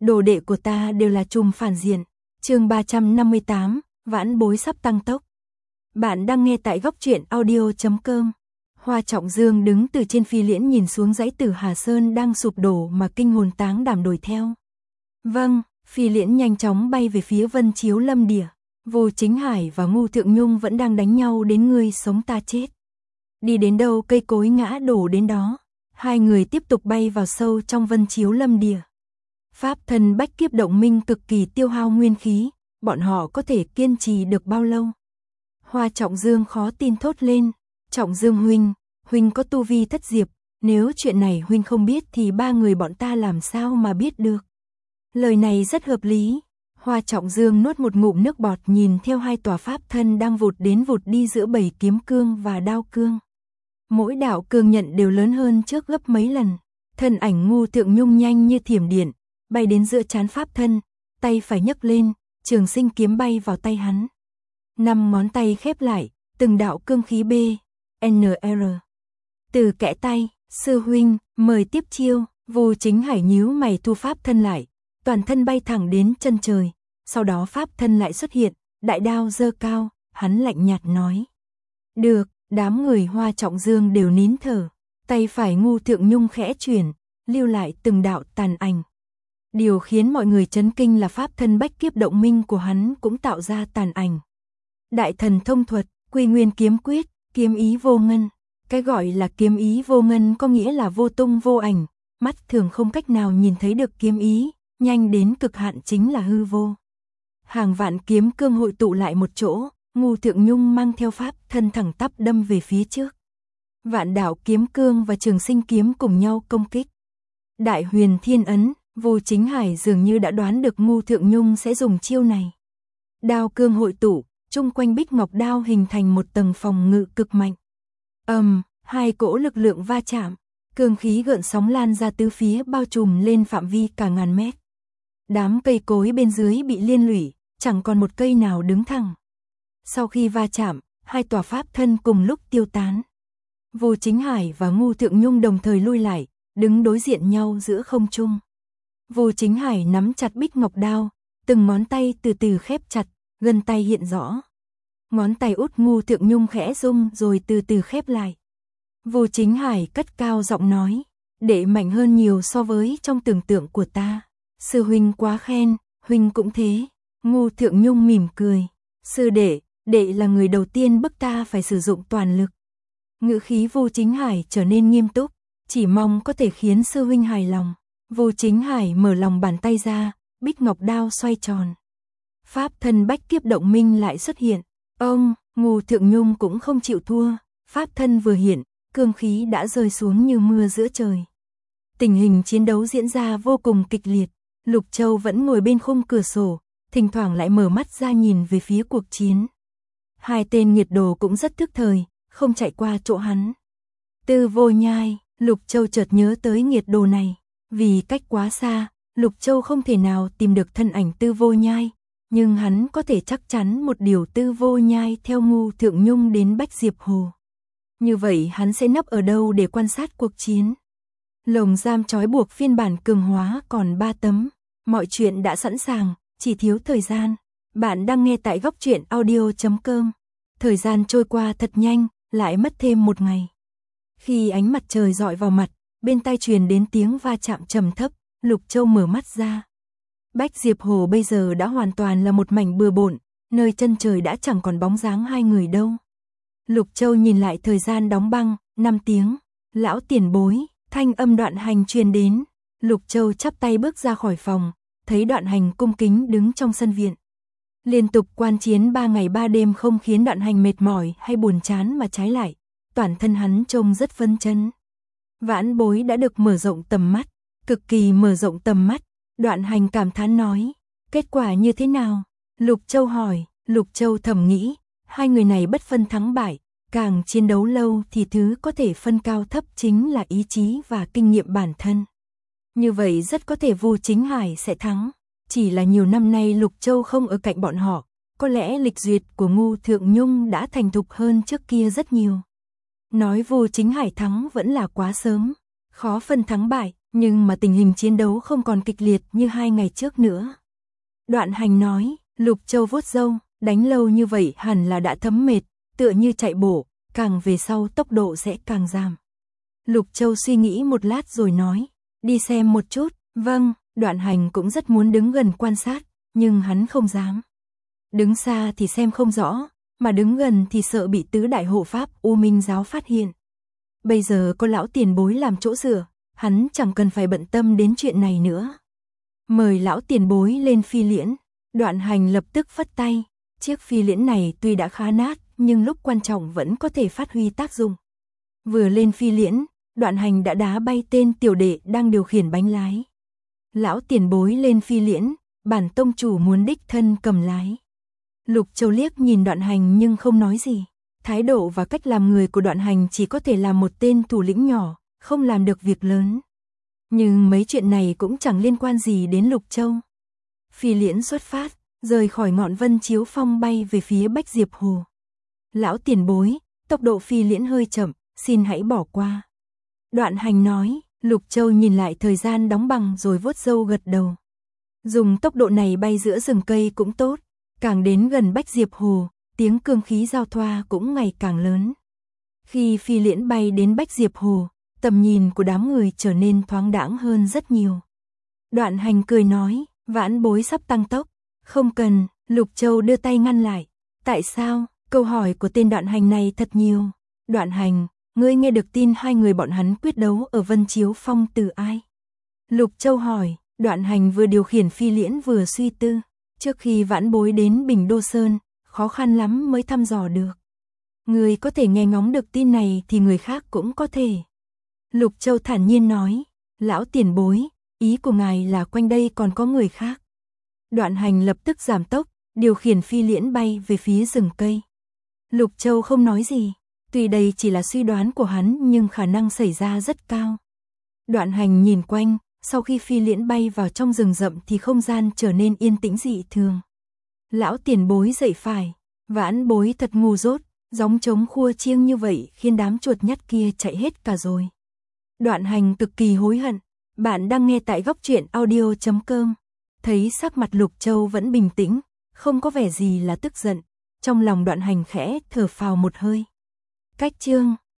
đồ đệ của ta đều là trùm phản diện. Chương 358, vãn bối sắp tăng tốc. Bạn đang nghe tại góc truyện audio.com. Hoa Trọng Dương đứng từ trên phi liễn nhìn xuống dãy Tử Hà Sơn đang sụp đổ mà kinh hồn táng đảm đuổi theo. Vâng, phi liễn nhanh chóng bay về phía Vân Chiếu Lâm Địa. Vô Chính Hải và Ngu Thượng Nhung vẫn đang đánh nhau đến ngươi sống ta chết. Đi đến đâu cây cối ngã đổ đến đó. Hai người tiếp tục bay vào sâu trong Vân Chiếu Lâm Địa. Pháp thân bách kiếp động minh cực kỳ tiêu hao nguyên khí, bọn họ có thể kiên trì được bao lâu? Hoa Trọng Dương khó tin thốt lên, Trọng Dương huynh có tu vi thất diệp, nếu chuyện này huynh không biết thì ba người bọn ta làm sao mà biết được? Lời này rất hợp lý. Hoa Trọng Dương nuốt một ngụm nước bọt nhìn theo hai tòa pháp thân đang vụt đến vụt đi giữa bầy kiếm cương và đao cương. Mỗi đạo cương nhận đều lớn hơn trước gấp mấy lần. Thân ảnh Ngu Thượng Nhung nhanh như thiểm điện, bay đến giữa trán pháp thân, tay phải nhấc lên, trường sinh kiếm bay vào tay hắn. 5 ngón tay khép lại, từng đạo cương khí B, NR. Từ kẽ tay, sư huynh, mời tiếp chiêu. Vô Chính Hải nhíu mày thu pháp thân lại, toàn thân bay thẳng đến chân trời, sau đó pháp thân lại xuất hiện, đại đao giơ cao, hắn lạnh nhạt nói. Được, đám người Hoa Trọng Dương đều nín thở, tay phải Ngu Thượng Nhung khẽ chuyển, lưu lại từng đạo tàn ảnh. Điều khiến mọi người chấn kinh là pháp thân bách kiếp động minh của hắn cũng tạo ra tàn ảnh. Đại thần thông thuật, Quy Nguyên kiếm quyết, kiếm ý vô ngân. Cái gọi là kiếm ý vô ngân có nghĩa là vô tung vô ảnh, mắt thường không cách nào nhìn thấy được kiếm ý, nhanh đến cực hạn chính là hư vô. Hàng vạn kiếm cương hội tụ lại một chỗ, Ngu Thượng Nhung mang theo pháp thân thẳng tắp đâm về phía trước. Vạn đạo kiếm cương và trường sinh kiếm cùng nhau công kích. Đại huyền thiên ấn, Vô Chính Hải dường như đã đoán được Ngu Thượng Nhung sẽ dùng chiêu này. Đao cương hội tụ, chung quanh bích ngọc đao hình thành một tầng phòng ngự cực mạnh. Hai cỗ lực lượng va chạm, cương khí gợn sóng lan ra tứ phía bao trùm lên phạm vi cả ngàn mét. Đám cây cối bên dưới bị liên lụy, chẳng còn một cây nào đứng thẳng. Sau khi va chạm, hai tòa pháp thân cùng lúc tiêu tán. Vô Chính Hải và Ngu Thượng Nhung đồng thời lui lại, đứng đối diện nhau giữa không trung. Vô Chính Hải nắm chặt bích ngọc đao, từng ngón tay từ từ khép chặt, gân tay hiện rõ. Ngón tay út Ngu Thượng Nhung khẽ rung rồi từ từ khép lại. Vô Chính Hải cất cao giọng nói, đệ mạnh hơn nhiều so với trong tưởng tượng của ta. Sư huynh quá khen, huynh cũng thế. Ngu Thượng Nhung mỉm cười. Sư đệ là người đầu tiên bức ta phải sử dụng toàn lực. Ngữ khí Vô Chính Hải trở nên nghiêm túc, chỉ mong có thể khiến sư huynh hài lòng. Vô Chính Hải mở lòng bàn tay ra, bích ngọc đao xoay tròn. Pháp thân bách kiếp động minh lại xuất hiện. Ngu Thượng Nhung cũng không chịu thua, pháp thân vừa hiện, cương khí đã rơi xuống như mưa giữa trời. Tình hình chiến đấu diễn ra vô cùng kịch liệt. Lục Châu vẫn ngồi bên khung cửa sổ, thỉnh thoảng lại mở mắt ra nhìn về phía cuộc chiến. Hai tên nghiệt đồ cũng rất thức thời, không chạy qua chỗ hắn. Tư Vô Nhai, Lục Châu chợt nhớ tới nghiệt đồ này. Vì cách quá xa, Lục Châu không thể nào tìm được thân ảnh Tư Vô Nhai, nhưng hắn có thể chắc chắn một điều, Tư Vô Nhai theo Ngu Thượng Nhung đến Bách Diệp Hồ. Như vậy hắn sẽ nấp ở đâu để quan sát cuộc chiến? Lồng giam trói buộc phiên bản cường hóa còn 3 tấm. Mọi chuyện đã sẵn sàng, chỉ thiếu thời gian. Bạn đang nghe tại góc truyện audio.com. Thời gian trôi qua thật nhanh, lại mất thêm một ngày. Khi ánh mặt trời rọi vào mặt, bên tai truyền đến tiếng va chạm trầm thấp, Lục Châu mở mắt ra. Bách Diệp Hồ bây giờ đã hoàn toàn là một mảnh bừa bộn, nơi chân trời đã chẳng còn bóng dáng hai người đâu. Lục Châu nhìn lại thời gian đóng băng, 5 tiếng. Lão tiền bối, thanh âm Đoạn Hành truyền đến. Lục Châu chắp tay bước ra khỏi phòng, thấy Đoạn Hành cung kính đứng trong sân viện. Liên tục quan chiến 3 ngày 3 đêm không khiến Đoạn Hành mệt mỏi hay buồn chán mà trái lại, toàn thân hắn trông rất phấn chấn. Vãn bối đã được mở rộng tầm mắt, cực kỳ mở rộng tầm mắt. Đoạn Hành cảm thán nói, kết quả như thế nào? Lục Châu hỏi. Lục Châu thầm nghĩ, hai người này bất phân thắng bại, càng chiến đấu lâu thì thứ có thể phân cao thấp chính là ý chí và kinh nghiệm bản thân. Như vậy rất có thể Vô Chính Hải sẽ thắng, chỉ là nhiều năm nay Lục Châu không ở cạnh bọn họ, có lẽ lịch duyệt của Ngu Thượng Nhung đã thành thục hơn trước kia rất nhiều. Nói Vô Chính Hải thắng vẫn là quá sớm, khó phân thắng bại, Nhưng mà tình hình chiến đấu không còn kịch liệt như 2 ngày trước nữa. Đoạn Hành nói, Lục Châu vuốt râu, đánh lâu như vậy hẳn là đã thấm mệt, tựa như chạy bộ, càng về sau tốc độ sẽ càng giảm. Lục Châu suy nghĩ một lát rồi nói, đi xem một chút, vâng, Đoạn Hành cũng rất muốn đứng gần quan sát, nhưng hắn không dám. Đứng xa thì xem không rõ, mà đứng gần thì sợ bị tứ đại hộ pháp U Minh giáo phát hiện. Bây giờ có lão tiền bối làm chỗ dựa, hắn chẳng cần phải bận tâm đến chuyện này nữa. Mời lão tiền bối lên phi liễn, Đoạn Hành lập tức phất tay, chiếc phi liễn này tuy đã khá nát, nhưng lúc quan trọng vẫn có thể phát huy tác dụng. Vừa lên phi liễn, Đoạn Hành đã đá bay tên tiểu đệ đang điều khiển bánh lái. Lão tiền bối lên phi liễn, bản tông chủ muốn đích thân cầm lái. Lục Châu liếc nhìn Đoạn Hành nhưng không nói gì. Thái độ và cách làm người của Đoạn Hành chỉ có thể làm một tên thủ lĩnh nhỏ, không làm được việc lớn. Nhưng mấy chuyện này cũng chẳng liên quan gì đến Lục Châu. Phi liễn xuất phát, rời khỏi ngọn Vân Chiếu Phong bay về phía Bách Diệp Hồ. Lão tiền bối, tốc độ phi liễn hơi chậm, xin hãy bỏ qua. Đoạn Hành nói, Lục Châu nhìn lại thời gian đóng bằng rồi vuốt râu gật đầu. Dùng tốc độ này bay giữa rừng cây cũng tốt, càng đến gần Bách Diệp Hồ, tiếng cương khí giao thoa cũng ngày càng lớn. Khi phi liễn bay đến Bách Diệp Hồ, tầm nhìn của đám người trở nên thoáng đãng hơn rất nhiều. Đoạn Hành cười nói, vãn bối sắp tăng tốc. Không cần, Lục Châu đưa tay ngăn lại. Tại sao? Câu hỏi của tên Đoạn Hành này thật nhiều. Đoạn Hành, ngươi nghe được tin 2 người bọn hắn quyết đấu ở Vân Chiếu Phong từ ai? Lục Châu hỏi, Đoạn Hành vừa điều khiển phi liễn vừa suy tư. Trước khi vãn bối đến Bình Đô Sơn, khó khăn lắm mới thăm dò được. Người có thể nghe ngóng được tin này thì người khác cũng có thể. Lục Châu thản nhiên nói, lão tiền bối, ý của ngài là quanh đây còn có người khác. Đoạn Hành lập tức giảm tốc, điều khiển phi liễn bay về phía rừng cây. Lục Châu không nói gì, tuy đây chỉ là suy đoán của hắn nhưng khả năng xảy ra rất cao. Đoạn Hành nhìn quanh, sau khi phi liễn bay vào trong rừng rậm thì không gian trở nên yên tĩnh dị thường. Lão tiền bối dậy phải, vãn bối thật ngu dốt, gióng trống khua chiêng như vậy khiến đám chuột nhắt kia chạy hết cả rồi. Đoạn Hành cực kỳ hối hận. Bạn đang nghe tại góc truyện audio.com. Thấy sắc mặt Lục Châu vẫn bình tĩnh, không có vẻ gì là tức giận. Trong lòng Đoạn Hành khẽ thở phào một hơi. Cách chương